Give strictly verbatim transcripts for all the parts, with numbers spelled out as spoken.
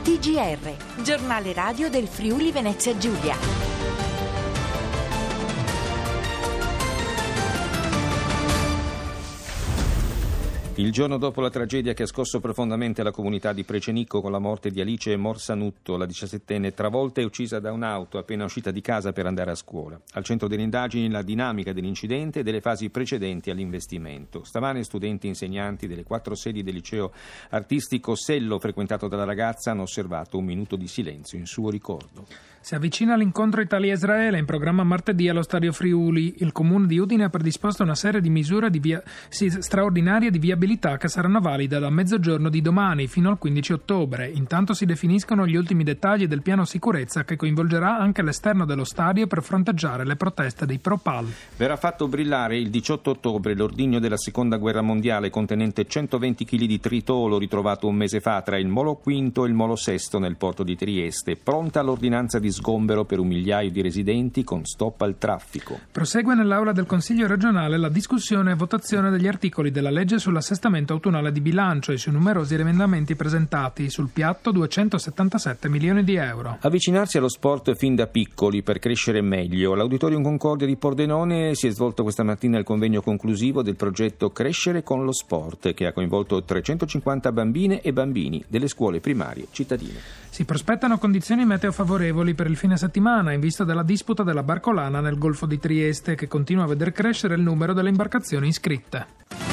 T G R, giornale radio del Friuli Venezia Giulia. Il giorno dopo la tragedia che ha scosso profondamente la comunità di Precenicco con la morte di Alice Morsanutto, la diciassettenne travolta e uccisa da un'auto appena uscita di casa per andare a scuola. Al centro delle indagini la dinamica dell'incidente e delle fasi precedenti all'investimento. Stamane studenti e insegnanti delle quattro sedi del liceo artistico Sello frequentato dalla ragazza hanno osservato un minuto di silenzio in suo ricordo. Si avvicina l'incontro Italia-Israele in programma martedì allo Stadio Friuli. Il comune di Udine ha predisposto una serie di misure di via... sì, straordinarie di viabilità che saranno valide da mezzogiorno di domani fino al quindici ottobre. Intanto si definiscono gli ultimi dettagli del piano sicurezza che coinvolgerà anche l'esterno dello stadio per fronteggiare le proteste dei Pro-Pal. Verrà fatto brillare il diciotto ottobre l'ordigno della seconda guerra mondiale contenente centoventi chili di tritolo ritrovato un mese fa tra il Molo Quinto e il Molo Sesto nel porto di Trieste. Pronta l'ordinanza di sgombero per un migliaio di residenti con stop al traffico. Prosegue nell'aula del Consiglio regionale la discussione e votazione degli articoli della legge sull'assestamento autunnale di bilancio e sui numerosi emendamenti presentati. Sul piatto duecentosettantasette milioni di euro. Avvicinarsi allo sport fin da piccoli per crescere meglio. L'Auditorium Concordia di Pordenone si è svolto questa mattina il convegno conclusivo del progetto Crescere con lo Sport, che ha coinvolto trecentocinquanta bambine e bambini delle scuole primarie cittadine. Si prospettano condizioni meteo favorevoli per il fine settimana in vista della disputa della barcolana nel Golfo di Trieste, che continua a veder crescere il numero delle imbarcazioni iscritte.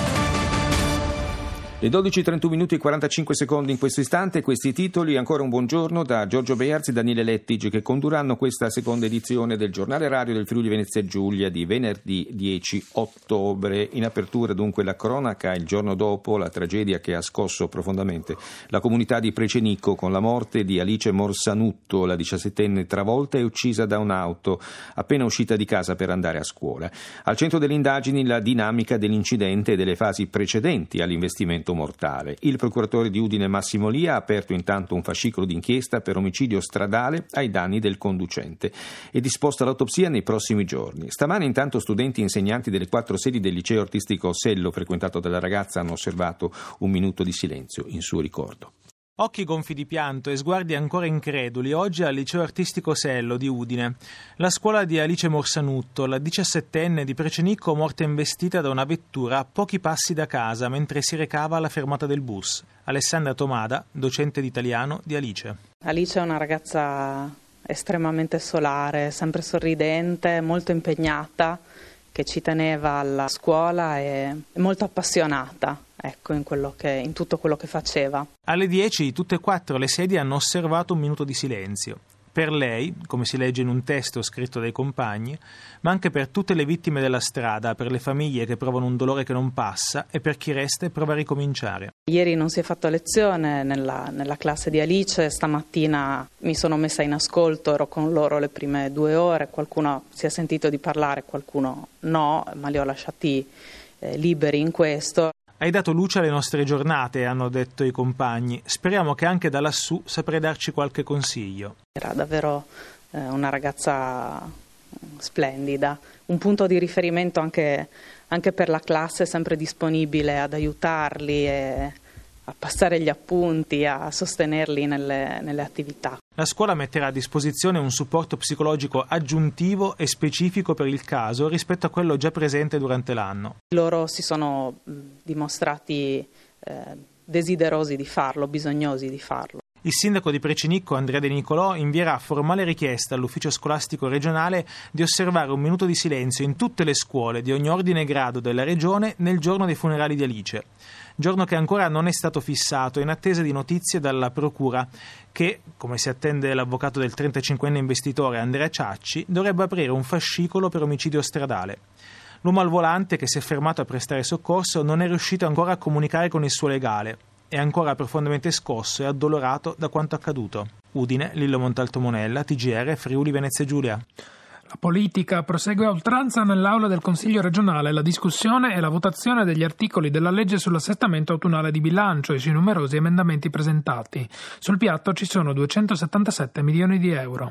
Le dodici e trentuno minuti e quarantacinque secondi in questo istante, questi titoli. Ancora un buongiorno da Giorgio Bearzi e Daniele Lettig, che condurranno questa seconda edizione del giornale radio del Friuli Venezia Giulia di venerdì dieci ottobre. In apertura dunque la cronaca il giorno dopo la tragedia che ha scosso profondamente la comunità di Precenicco con la morte di Alice Morsanutto, la diciassettenne travolta e uccisa da un'auto appena uscita di casa per andare a scuola. Al centro delle indagini la dinamica dell'incidente e delle fasi precedenti all'investimento mortale. Il procuratore di Udine Massimo Lia ha aperto intanto un fascicolo d'inchiesta per omicidio stradale ai danni del conducente e disposta l'autopsia nei prossimi giorni. Stamane intanto studenti e insegnanti delle quattro sedi del liceo artistico Sello frequentato dalla ragazza hanno osservato un minuto di silenzio in suo ricordo. Occhi gonfi di pianto e sguardi ancora increduli oggi al liceo artistico Sello di Udine. La scuola di Alice Morsanutto, la diciassettenne di Precenicco, morta investita da una vettura a pochi passi da casa mentre si recava alla fermata del bus. Alessandra Tomada, docente di italiano di Alice. Alice è una ragazza estremamente solare, sempre sorridente, molto impegnata, che ci teneva alla scuola e molto appassionata. Ecco, in, quello che, in tutto quello che faceva. Alle dieci tutte e quattro le sedie hanno osservato un minuto di silenzio. Per lei, come si legge in un testo scritto dai compagni, ma anche per tutte le vittime della strada, per le famiglie che provano un dolore che non passa e per chi resta e prova a ricominciare. Ieri non si è fatto lezione nella, nella classe di Alice, stamattina mi sono messa in ascolto, ero con loro le prime due ore, qualcuno si è sentito di parlare, qualcuno no, ma li ho lasciati eh, liberi in questo. Hai dato luce alle nostre giornate, hanno detto i compagni. Speriamo che anche da lassù saprai darci qualche consiglio. Era davvero eh, una ragazza splendida, un punto di riferimento anche, anche per la classe, sempre disponibile ad aiutarli e a passare gli appunti, a sostenerli nelle, nelle attività. La scuola metterà a disposizione un supporto psicologico aggiuntivo e specifico per il caso rispetto a quello già presente durante l'anno. Loro si sono dimostrati eh, desiderosi di farlo, bisognosi di farlo. Il sindaco di Precenicco, Andrea De Nicolò, invierà formale richiesta all'ufficio scolastico regionale di osservare un minuto di silenzio in tutte le scuole di ogni ordine e grado della regione nel giorno dei funerali di Alice. Giorno che ancora non è stato fissato in attesa di notizie dalla procura che, come si attende l'avvocato del trentacinquenne investitore Andrea Ciacci, dovrebbe aprire un fascicolo per omicidio stradale. L'uomo al volante, che si è fermato a prestare soccorso, non è riuscito ancora a comunicare con il suo legale. È ancora profondamente scosso e addolorato da quanto accaduto. Udine, Lillo Montalto Monella, T G R, Friuli Venezia Giulia. La politica prosegue a oltranza nell'aula del Consiglio regionale la discussione e la votazione degli articoli della legge sull'assestamento autunnale di bilancio e sui numerosi emendamenti presentati. Sul piatto ci sono duecentosettantasette milioni di euro.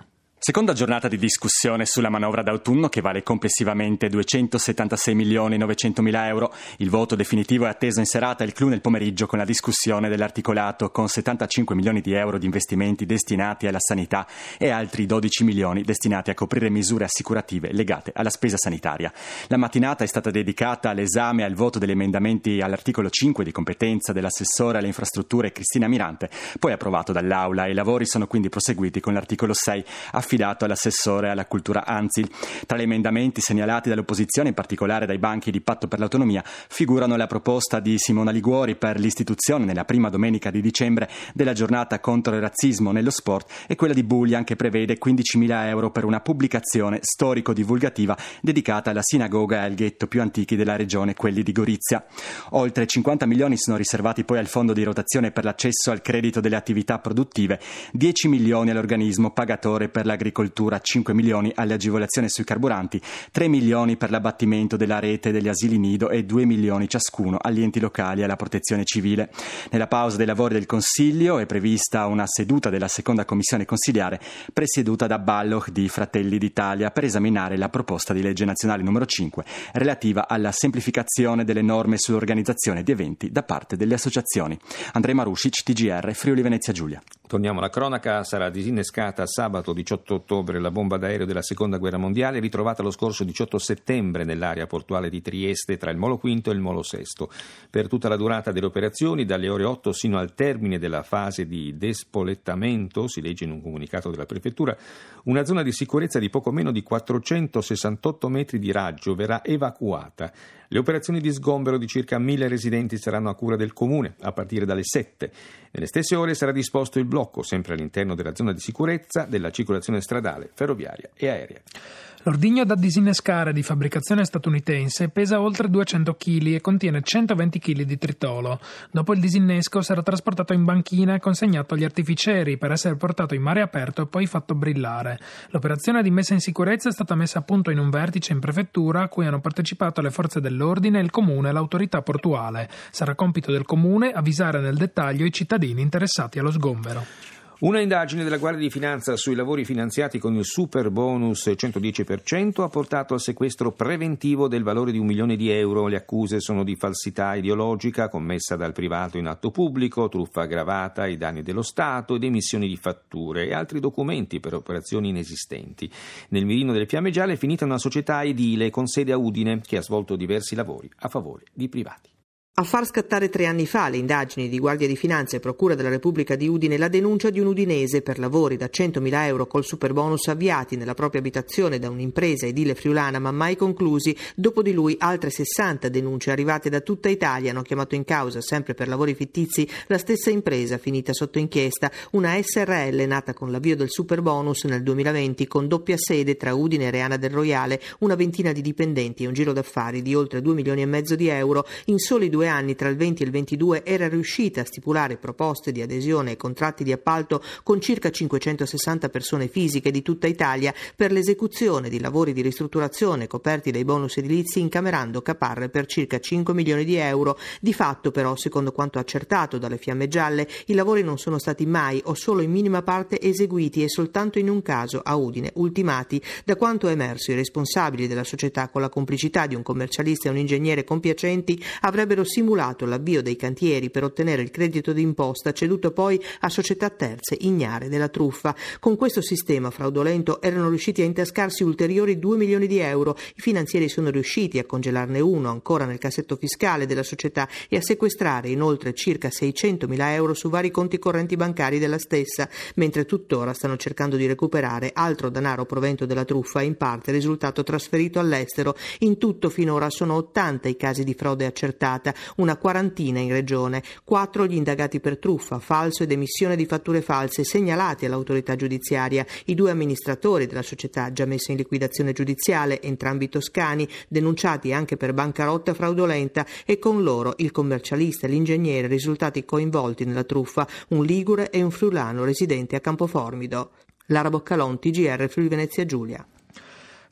Seconda giornata di discussione sulla manovra d'autunno che vale complessivamente duecentosettantasei milioni novecentomila euro. Il voto definitivo è atteso in serata e il clou nel pomeriggio con la discussione dell'articolato con settantacinque milioni di euro di investimenti destinati alla sanità e altri dodici milioni destinati a coprire misure assicurative legate alla spesa sanitaria. La mattinata è stata dedicata all'esame e al voto degli emendamenti all'articolo cinque di competenza dell'assessore alle infrastrutture Cristina Mirante, poi approvato dall'Aula, e i lavori sono quindi proseguiti con l'articolo sei affidato all'assessore alla cultura Anzil. Tra gli emendamenti segnalati dall'opposizione, in particolare dai banchi di Patto per l'Autonomia, figurano la proposta di Simona Liguori per l'istituzione nella prima domenica di dicembre della giornata contro il razzismo nello sport e quella di Buglian che prevede quindicimila euro per una pubblicazione storico-divulgativa dedicata alla sinagoga e al ghetto più antichi della regione, quelli di Gorizia. Oltre cinquanta milioni sono riservati poi al fondo di rotazione per l'accesso al credito delle attività produttive, dieci milioni all'organismo pagatore per l'agricoltura, cinque milioni alle agevolazioni sui carburanti, tre milioni per l'abbattimento della rete degli asili nido e due milioni ciascuno agli enti locali e alla protezione civile. Nella pausa dei lavori del Consiglio è prevista una seduta della seconda commissione consiliare presieduta da Balloch di Fratelli d'Italia per esaminare la proposta di legge nazionale numero cinque relativa alla semplificazione delle norme sull'organizzazione di eventi da parte delle associazioni. Andrej Marušić, T G R, Friuli Venezia Giulia. Torniamo alla cronaca. Sarà disinnescata sabato diciotto ottobre la bomba d'aereo della seconda guerra mondiale, ritrovata lo scorso diciotto settembre nell'area portuale di Trieste tra il Molo Quinto e il Molo Sesto. Per tutta la durata delle operazioni, dalle ore otto sino al termine della fase di despolettamento, si legge in un comunicato della prefettura, una zona di sicurezza di poco meno di quattrocentosessantotto metri di raggio verrà evacuata. Le operazioni di sgombero di circa mille residenti saranno a cura del comune a partire dalle sette. Nelle stesse ore sarà disposto il blocco, sempre all'interno della zona di sicurezza, della circolazione stradale, ferroviaria e aerea. L'ordigno da disinnescare di fabbricazione statunitense pesa oltre duecento chili e contiene centoventi chili di tritolo. Dopo il disinnesco sarà trasportato in banchina e consegnato agli artificieri per essere portato in mare aperto e poi fatto brillare. L'operazione di messa in sicurezza è stata messa a punto in un vertice in prefettura a cui hanno partecipato le forze dell'ordine, il comune e l'autorità portuale. Sarà compito del comune avvisare nel dettaglio i cittadini interessati allo sgombero. Una indagine della Guardia di Finanza sui lavori finanziati con il super bonus centodieci per cento ha portato al sequestro preventivo del valore di un milione di euro. Le accuse sono di falsità ideologica commessa dal privato in atto pubblico, truffa aggravata ai danni dello Stato ed emissioni di fatture e altri documenti per operazioni inesistenti. Nel mirino delle fiamme gialle è finita una società edile con sede a Udine che ha svolto diversi lavori a favore di privati. A far scattare tre anni fa le indagini di Guardia di Finanza e Procura della Repubblica di Udine la denuncia di un udinese per lavori da centomila euro col superbonus avviati nella propria abitazione da un'impresa edile friulana ma mai conclusi. Dopo di lui altre sessanta denunce arrivate da tutta Italia hanno chiamato in causa, sempre per lavori fittizi, la stessa impresa finita sotto inchiesta, una S R L nata con l'avvio del superbonus nel duemilaventi con doppia sede tra Udine e Reana del Roiale, una ventina di dipendenti e un giro d'affari di oltre due milioni e mezzo di euro. In soli due anni, tra il venti e il ventidue, era riuscita a stipulare proposte di adesione e contratti di appalto con circa cinquecentosessanta persone fisiche di tutta Italia per l'esecuzione di lavori di ristrutturazione coperti dai bonus edilizi, incamerando caparre per circa cinque milioni di euro. Di fatto, però, secondo quanto accertato dalle Fiamme Gialle, i lavori non sono stati mai o solo in minima parte eseguiti e soltanto in un caso, a Udine, ultimati. Da quanto è emerso, i responsabili della società, con la complicità di un commercialista e un ingegnere compiacenti, avrebbero simulato l'avvio dei cantieri per ottenere il credito d'imposta ceduto poi a società terze ignare della truffa. Con questo sistema fraudolento erano riusciti a intascarsi ulteriori due milioni di euro. I finanzieri sono riusciti a congelarne uno ancora nel cassetto fiscale della società e a sequestrare inoltre circa seicentomila euro su vari conti correnti bancari della stessa, mentre tuttora stanno cercando di recuperare altro denaro provento della truffa, in parte risultato trasferito all'estero. In tutto finora sono ottanta i casi di frode accertata, una quarantina in regione, quattro gli indagati per truffa, falso ed emissione di fatture false segnalati all'autorità giudiziaria, i due amministratori della società già messa in liquidazione giudiziale, entrambi toscani, denunciati anche per bancarotta fraudolenta, e con loro il commercialista e l'ingegnere risultati coinvolti nella truffa, un ligure e un friulano residente a Campoformido. Lara Boccalon, T G R, Friuli Venezia Giulia.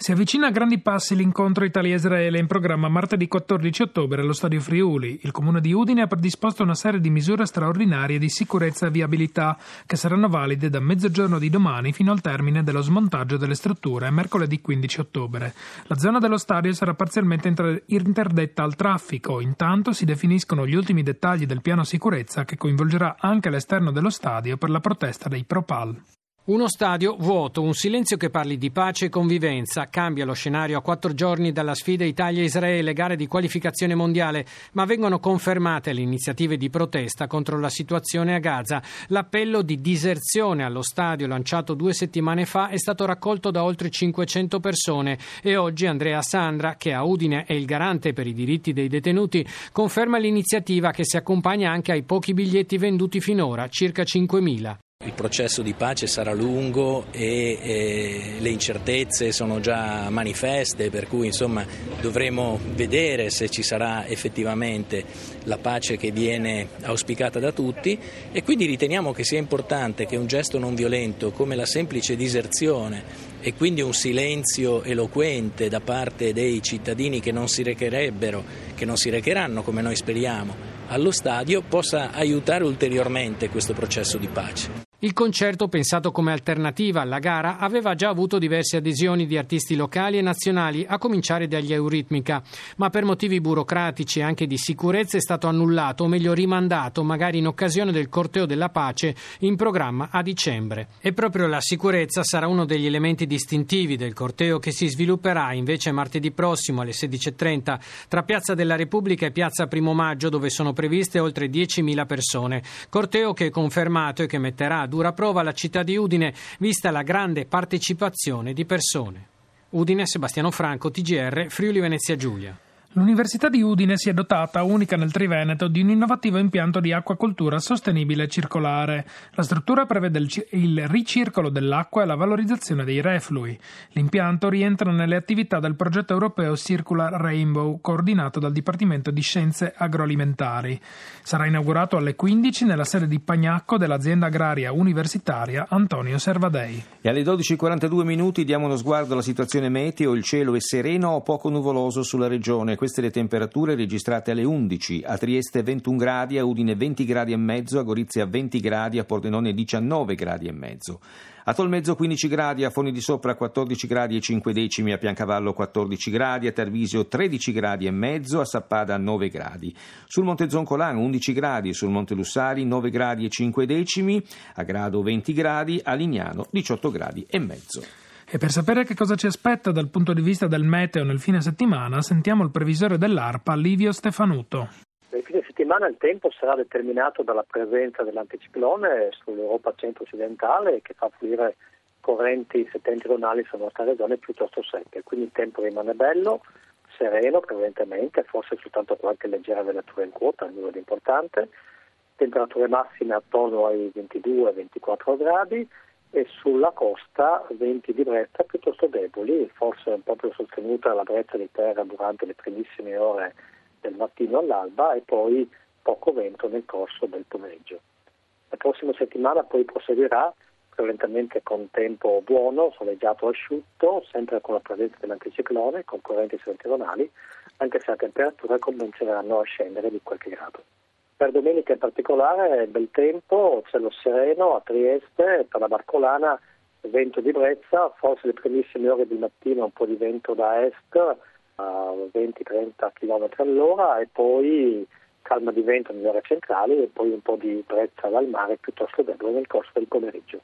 Si avvicina a grandi passi l'incontro Italia-Israele in programma martedì quattordici ottobre allo Stadio Friuli. Il Comune di Udine ha predisposto una serie di misure straordinarie di sicurezza e viabilità che saranno valide da mezzogiorno di domani fino al termine dello smontaggio delle strutture, mercoledì quindici ottobre. La zona dello stadio sarà parzialmente inter- interdetta al traffico. Intanto si definiscono gli ultimi dettagli del piano sicurezza che coinvolgerà anche l'esterno dello stadio per la protesta dei Pro-Pal. Uno stadio vuoto, un silenzio che parli di pace e convivenza. Cambia lo scenario a quattro giorni dalla sfida Italia-Israele, gare di qualificazione mondiale, ma vengono confermate le iniziative di protesta contro la situazione a Gaza. L'appello di diserzione allo stadio lanciato due settimane fa è stato raccolto da oltre cinquecento persone e oggi Andrea Sandra, che a Udine è il garante per i diritti dei detenuti, conferma l'iniziativa che si accompagna anche ai pochi biglietti venduti finora, circa cinquemila. Il processo di pace sarà lungo e, e le incertezze sono già manifeste, per cui insomma dovremo vedere se ci sarà effettivamente la pace che viene auspicata da tutti e quindi riteniamo che sia importante che un gesto non violento come la semplice diserzione e quindi un silenzio eloquente da parte dei cittadini che non si recherebbero, che non si recheranno come noi speriamo, allo stadio possa aiutare ulteriormente questo processo di pace. Il concerto, pensato come alternativa alla gara, aveva già avuto diverse adesioni di artisti locali e nazionali, a cominciare dagli Euritmica, ma per motivi burocratici e anche di sicurezza è stato annullato, o meglio rimandato, magari in occasione del corteo della pace in programma a dicembre. E proprio la sicurezza sarà uno degli elementi distintivi del corteo che si svilupperà invece martedì prossimo alle sedici e trenta tra Piazza della Repubblica e Piazza Primo Maggio, dove sono previste oltre diecimila persone. Corteo che è confermato e che metterà a dura prova la città di Udine, vista la grande partecipazione di persone. Udine, Sebastiano Franco, T G R, Friuli Venezia Giulia. L'Università di Udine si è dotata, unica nel Triveneto, di un innovativo impianto di acquacoltura sostenibile e circolare. La struttura prevede il, c- il ricircolo dell'acqua e la valorizzazione dei reflui. L'impianto rientra nelle attività del progetto europeo Circular Rainbow, coordinato dal Dipartimento di Scienze Agroalimentari. Sarà inaugurato alle quindici nella sede di Pagnacco dell'azienda agraria universitaria Antonio Servadei. E alle dodici e quarantadue minuti diamo uno sguardo alla situazione meteo. Il cielo è sereno o poco nuvoloso sulla regione. Queste le temperature registrate alle undici, a Trieste ventuno gradi, a Udine venti gradi e mezzo, a Gorizia venti gradi, a Pordenone diciannove gradi e mezzo. A Tolmezzo quindici gradi, a Foni di Sopra quattordici gradi e cinque decimi, a Piancavallo quattordici gradi, a Tarvisio tredici gradi e mezzo, a Sappada nove gradi. Sul Monte Zoncolano undici gradi, sul Monte Lussari nove gradi e cinque decimi, a Grado venti gradi, a Lignano diciotto gradi e mezzo. E per sapere che cosa ci aspetta dal punto di vista del meteo nel fine settimana, sentiamo il previsore dell'ARPA, Livio Stefanuto. Nel fine settimana il tempo sarà determinato dalla presenza dell'anticiclone sull'Europa centro-occidentale che fa fluire correnti settentrionali sulla nostra regione piuttosto secche, quindi il tempo rimane bello, sereno prevalentemente, forse soltanto qualche leggera venatura in quota, nulla di importante, temperature massime attorno ai ventidue ventiquattro gradi, e sulla costa venti di brezza piuttosto deboli, forse proprio sostenuta la brezza di terra durante le primissime ore del mattino all'alba e poi poco vento nel corso del pomeriggio. La prossima settimana poi proseguirà prevalentemente con tempo buono, soleggiato asciutto, sempre con la presenza dell'anticiclone, con correnti settentrionali, anche se le temperature cominceranno a scendere di qualche grado. Per domenica in particolare bel tempo, cielo sereno a Trieste, per la Barcolana vento di brezza, forse le primissime ore di mattina un po' di vento da est a venti trenta chilometri all'ora e poi calma di vento nelle ore centrali e poi un po' di brezza dal mare piuttosto debole nel corso del pomeriggio.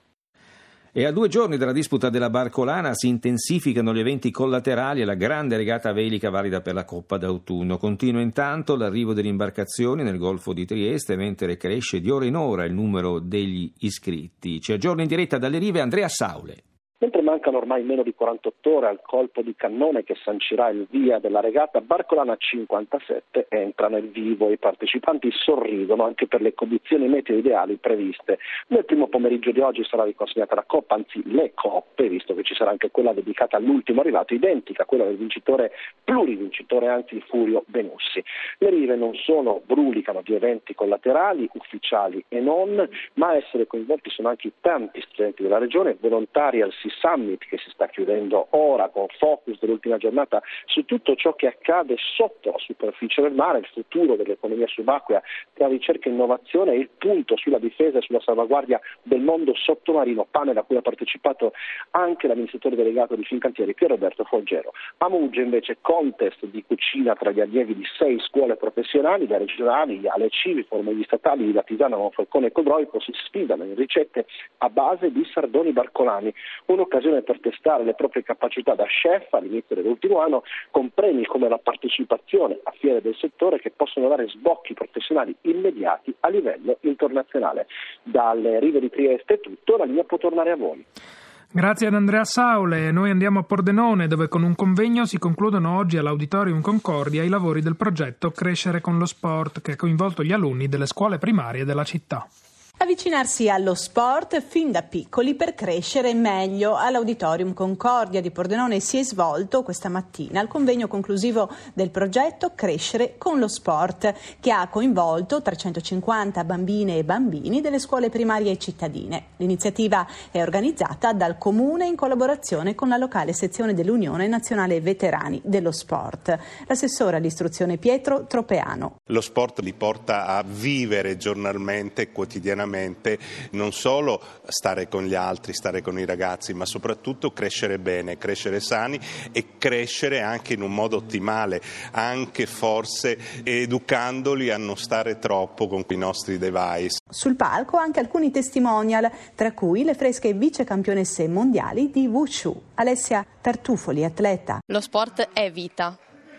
E a due giorni dalla disputa della Barcolana si intensificano gli eventi collaterali e la grande regata velica valida per la Coppa d'autunno. Continua intanto l'arrivo delle imbarcazioni nel Golfo di Trieste, mentre cresce di ora in ora il numero degli iscritti. Ci aggiorna in diretta dalle rive Andrea Saule. Mentre mancano ormai meno di quarantotto ore al colpo di cannone che sancirà il via della regata, Barcolana cinquantasette entra nel vivo. I partecipanti sorridono anche per le condizioni meteo ideali previste. Nel primo pomeriggio di oggi sarà riconsegnata la Coppa, anzi le coppe, visto che ci sarà anche quella dedicata all'ultimo arrivato, identica a quella del vincitore, plurivincitore anzi Furio Benussi. Le rive non solo brulicano di eventi collaterali, ufficiali e non, ma a essere coinvolti sono anche i tanti studenti della regione, volontari al Sisam Summit che si sta chiudendo ora, con focus dell'ultima giornata su tutto ciò che accade sotto la superficie del mare, il futuro dell'economia subacquea tra ricerca e innovazione e il punto sulla difesa e sulla salvaguardia del mondo sottomarino, panel a cui ha partecipato anche l'amministratore delegato di Fincantieri Pier Roberto Folgero. A Mugge invece contest di cucina tra gli allievi di sei scuole professionali, da regionali alle civiforme, gli statali di Latisano, Monfalcone e Codroipo si sfidano in ricette a base di sardoni barcolani, un'occasione per testare le proprie capacità da chef all'inizio dell'ultimo anno, con premi come la partecipazione a fiere del settore che possono dare sbocchi professionali immediati a livello internazionale. Dalle rive di Trieste è tutto, la linea può tornare a voi. Grazie ad Andrea Saule. Noi andiamo a Pordenone, dove con un convegno si concludono oggi all'Auditorium Concordia i lavori del progetto Crescere con lo Sport, che ha coinvolto gli alunni delle scuole primarie della città. Avvicinarsi allo sport fin da piccoli per crescere meglio. All'Auditorium Concordia di Pordenone si è svolto questa mattina il convegno conclusivo del progetto Crescere con lo Sport, che ha coinvolto trecentocinquanta bambine e bambini delle scuole primarie cittadine. L'iniziativa è organizzata dal Comune in collaborazione con la locale sezione dell'Unione Nazionale Veterani dello Sport. L'assessore all'istruzione Pietro Tropeano. Lo sport li porta a vivere giornalmente, quotidianamente, non solo stare con gli altri, stare con i ragazzi, ma soprattutto crescere bene, crescere sani e crescere anche in un modo ottimale, anche forse educandoli a non stare troppo con i nostri device. Sul palco anche alcuni testimonial, tra cui le fresche vicecampionesse mondiali di Wushu, Alessia Tartufoli, atleta. Lo sport è vita.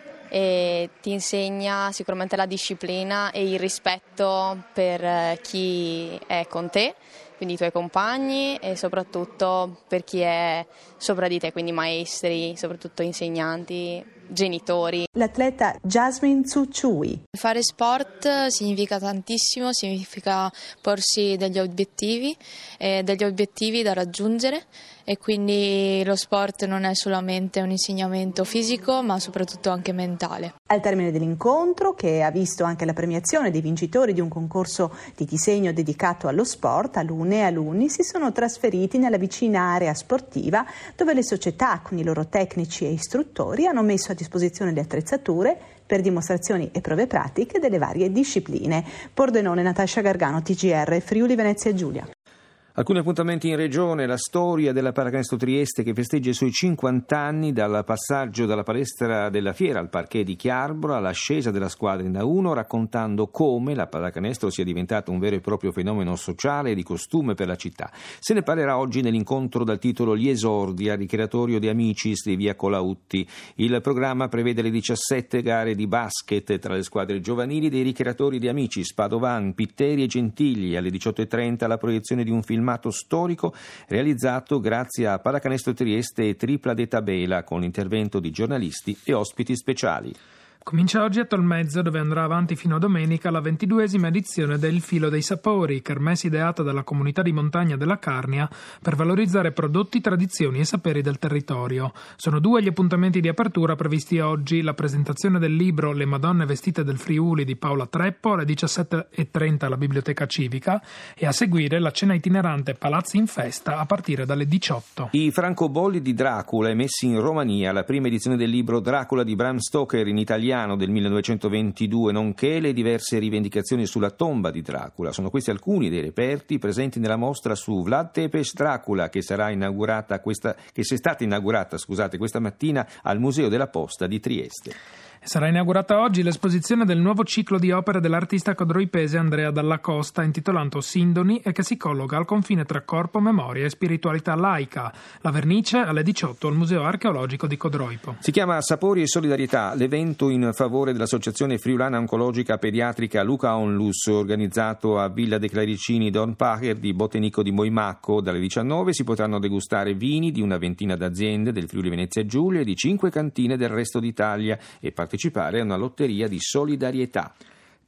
E ti insegna sicuramente la disciplina e il rispetto per chi è con te, quindi i tuoi compagni, e soprattutto per chi è sopra di te, quindi maestri, soprattutto insegnanti, genitori. L'atleta Jasmine Tsuchui. Fare sport significa tantissimo, significa porsi degli obiettivi, eh, degli obiettivi da raggiungere, e quindi lo sport non è solamente un insegnamento fisico, ma soprattutto anche mentale. Al termine dell'incontro, che ha visto anche la premiazione dei vincitori di un concorso di disegno dedicato allo sport, alunne e alunni si sono trasferiti nella vicina area sportiva, dove le società con i loro tecnici e istruttori hanno messo a disposizione le attrezzature per dimostrazioni e prove pratiche delle varie discipline. Pordenone, Natascia Gargano, T G R, Friuli Venezia Giulia. Alcuni appuntamenti in regione, la storia della Pallacanestro Trieste che festeggia i suoi cinquanta anni, dal passaggio dalla palestra della fiera al parquet di Chiarbro all'ascesa della squadra in A uno, raccontando come la pallacanestro sia diventata un vero e proprio fenomeno sociale e di costume per la città. Se ne parlerà oggi nell'incontro dal titolo Gli esordi al ricreatorio di Amicis di via Colautti. Il programma prevede le diciassette gare di basket tra le squadre giovanili dei ricreatori di Amicis, Padovan, Pitteri e Gentigli. Alle diciotto e trenta la proiezione di un filmato storico realizzato grazie a Pallacanestro Trieste e Tripla de Tabela, con l'intervento di giornalisti e ospiti speciali. Comincia oggi a Tolmezzo, dove andrà avanti fino a domenica la ventiduesima edizione del Filo dei Sapori, kermesse ideata dalla comunità di montagna della Carnia per valorizzare prodotti, tradizioni e saperi del territorio. Sono due gli appuntamenti di apertura previsti oggi: la presentazione del libro Le Madonne vestite del Friuli di Paola Treppo alle diciassette e trenta alla Biblioteca Civica, e a seguire la cena itinerante Palazzi in Festa a partire dalle diciotto. I francobolli di Dracula, emessi in Romania, la prima edizione del libro Dracula di Bram Stoker in italiano del millenovecentoventidue, nonché le diverse rivendicazioni sulla tomba di Dracula. Sono questi alcuni dei reperti presenti nella mostra su Vlad Tepes Dracula, che sarà inaugurata questa, che si è stata inaugurata, scusate, questa mattina al Museo della Posta di Trieste. Sarà inaugurata oggi l'esposizione del nuovo ciclo di opere dell'artista codroipese Andrea Dalla Costa, intitolato Sindoni, e che si colloca al confine tra corpo, memoria e spiritualità laica. La vernice alle diciotto al Museo Archeologico di Codroipo. Si chiama Sapori e Solidarietà, l'evento in favore dell'Associazione Friulana Oncologica Pediatrica Luca Onlus, organizzato a Villa de Claricini Don Pacher di Botenico di Moimacco. Dalle diciannove si potranno degustare vini di una ventina d'aziende del Friuli Venezia Giulia e di cinque cantine del resto d'Italia e partecipare a una lotteria di solidarietà.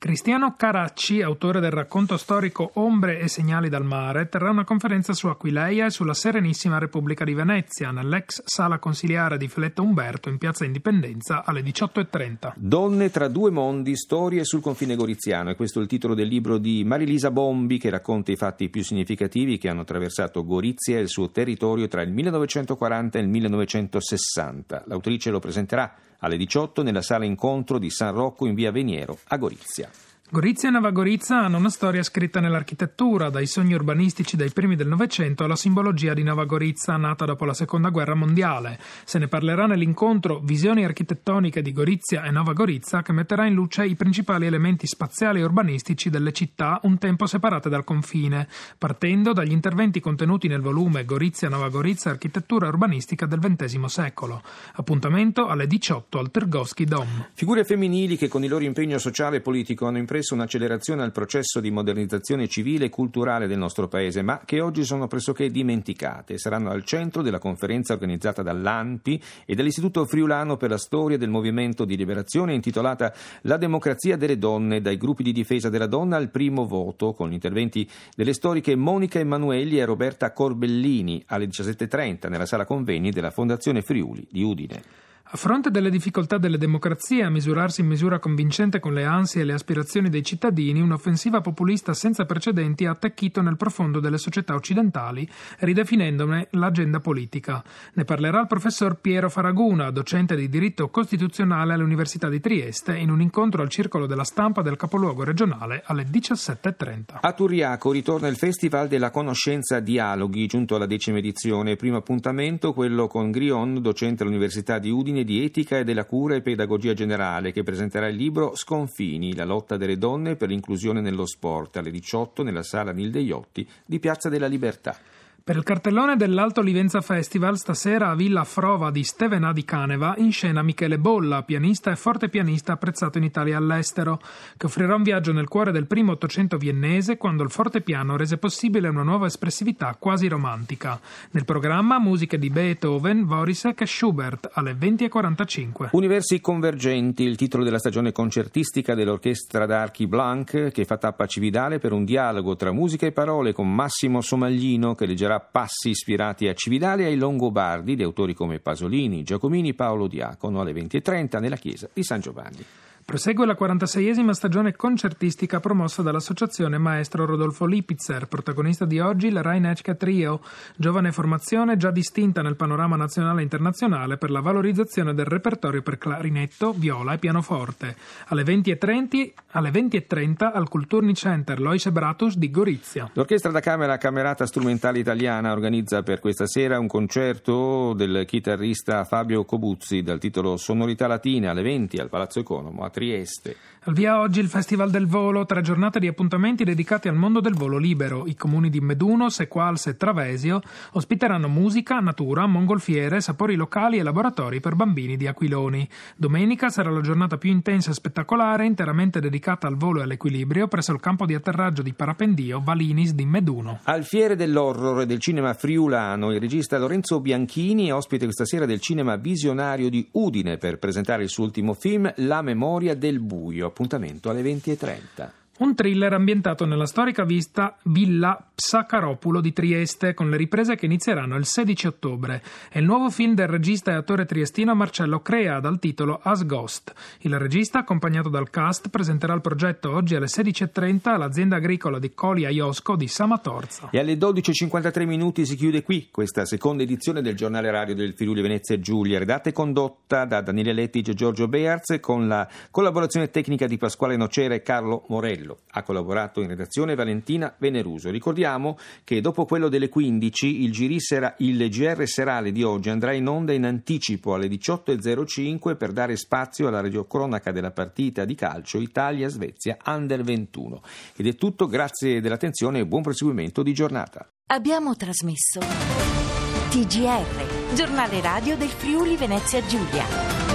Cristiano Caracci, autore del racconto storico Ombre e segnali dal mare, terrà una conferenza su Aquileia e sulla Serenissima Repubblica di Venezia nell'ex sala consiliare di Filetta Umberto in Piazza Indipendenza alle diciotto e trenta. Donne tra due mondi, storie sul confine goriziano. E questo è il titolo del libro di Marilisa Bombi, che racconta i fatti più significativi che hanno attraversato Gorizia e il suo territorio tra il millenovecentoquaranta e il millenovecentosessanta. L'autrice lo presenterà alle diciotto nella sala incontro di San Rocco in via Veniero a Gorizia. Gorizia e Nova Gorizia hanno una storia scritta nell'architettura, dai sogni urbanistici dei primi del Novecento alla simbologia di Nova Gorizia nata dopo la Seconda Guerra Mondiale. Se ne parlerà nell'incontro Visioni architettoniche di Gorizia e Nova Gorizia, che metterà in luce i principali elementi spaziali e urbanistici delle città un tempo separate dal confine, partendo dagli interventi contenuti nel volume Gorizia Nova Gorizia architettura urbanistica del ventesimo secolo. Appuntamento alle diciotto al Tergovski Dom. Figure femminili che con il loro impegno sociale e politico hanno impresso un'accelerazione al processo di modernizzazione civile e culturale del nostro paese, ma che oggi sono pressoché dimenticate. Saranno al centro della conferenza organizzata dall'A N P I e dall'Istituto Friulano per la Storia del Movimento di Liberazione, intitolata La democrazia delle donne, dai gruppi di difesa della donna al primo voto, con gli interventi delle storiche Monica Emanuelli e Roberta Corbellini alle diciassette e trenta nella sala convegni della Fondazione Friuli di Udine. A fronte delle difficoltà delle democrazie a misurarsi in misura convincente con le ansie e le aspirazioni dei cittadini, un'offensiva populista senza precedenti ha attecchito nel profondo delle società occidentali, ridefinendone l'agenda politica. Ne parlerà il professor Piero Faraguna, docente di diritto costituzionale all'Università di Trieste, in un incontro al Circolo della Stampa del capoluogo regionale alle diciassette e trenta. A Turiaco ritorna il Festival della Conoscenza Dialoghi, giunto alla decima edizione. Primo appuntamento quello con Grion, docente all'Università di Udine di etica e della cura e pedagogia generale, che presenterà il libro Sconfini, la lotta delle donne per l'inclusione nello sport, alle diciotto nella sala Nilde Iotti di Piazza della Libertà. Per il cartellone dell'Alto Livenza Festival, stasera a Villa Frova di Stevenà di Caneva, in scena Michele Bolla, pianista e fortepianista apprezzato in Italia e all'estero, che offrirà un viaggio nel cuore del primo Ottocento viennese, quando il fortepiano rese possibile una nuova espressività quasi romantica. Nel programma musiche di Beethoven, Dvořák e Schubert alle venti e quarantacinque. Universi convergenti, il titolo della stagione concertistica dell'Orchestra d'Archi Blanc, che fa tappa a Cividale per un dialogo tra musica e parole con Massimo Somaglino, che leggerà passi ispirati a Cividale e ai Longobardi di autori come Pasolini, Giacomini, Paolo Diacono alle venti e trenta nella chiesa di San Giovanni. Prosegue la quarantaseiesima stagione concertistica promossa dall'associazione Maestro Rodolfo Lipitzer, protagonista di oggi il Rajnečka Trio, giovane formazione già distinta nel panorama nazionale e internazionale per la valorizzazione del repertorio per clarinetto, viola e pianoforte. Alle venti e trenta, alle venti e trenta al Kulturni Center Loise Bratus di Gorizia. L'Orchestra da Camera Camerata Strumentale Italiana organizza per questa sera un concerto del chitarrista Fabio Cobuzzi dal titolo Sonorità Latina alle venti al Palazzo Economo a Trieste. Al via oggi il Festival del Volo, tre giornate di appuntamenti dedicati al mondo del volo libero. I comuni di Meduno, Sequals e Travesio ospiteranno musica, natura, mongolfiere, sapori locali e laboratori per bambini di Aquiloni. Domenica sarà la giornata più intensa e spettacolare, interamente dedicata al volo e all'equilibrio presso il campo di atterraggio di parapendio Valinis di Meduno. Al Fiere dell'Horror e del cinema friulano, il regista Lorenzo Bianchini è ospite questa sera del Cinema Visionario di Udine per presentare il suo ultimo film La memoria del buio. Appuntamento alle venti e trenta. Un thriller ambientato nella storica vista Villa Psacaropulo di Trieste, con le riprese che inizieranno il sedici ottobre. È il nuovo film del regista e attore triestino Marcello Crea, dal titolo As Ghost. Il regista, accompagnato dal cast, presenterà il progetto oggi alle sedici e trenta all'azienda agricola di Coli a Iosco di Samatorza. E alle dodici e cinquantatré minuti si chiude qui questa seconda edizione del giornale radio del Friuli Venezia Giulia, redatta e condotta da Daniele Lettige e Giorgio Bearz, con la collaborazione tecnica di Pasquale Nocera e Carlo Morello. Ha collaborato in redazione Valentina Veneruso. Ricordiamo che dopo quello delle quindici il, G R, il G R serale di oggi andrà in onda in anticipo alle diciotto e zero cinque per dare spazio alla radiocronaca della partita di calcio Italia-Svezia Under ventuno. Ed è tutto, grazie dell'attenzione e buon proseguimento di giornata. Abbiamo trasmesso T G R, giornale radio del Friuli Venezia Giulia.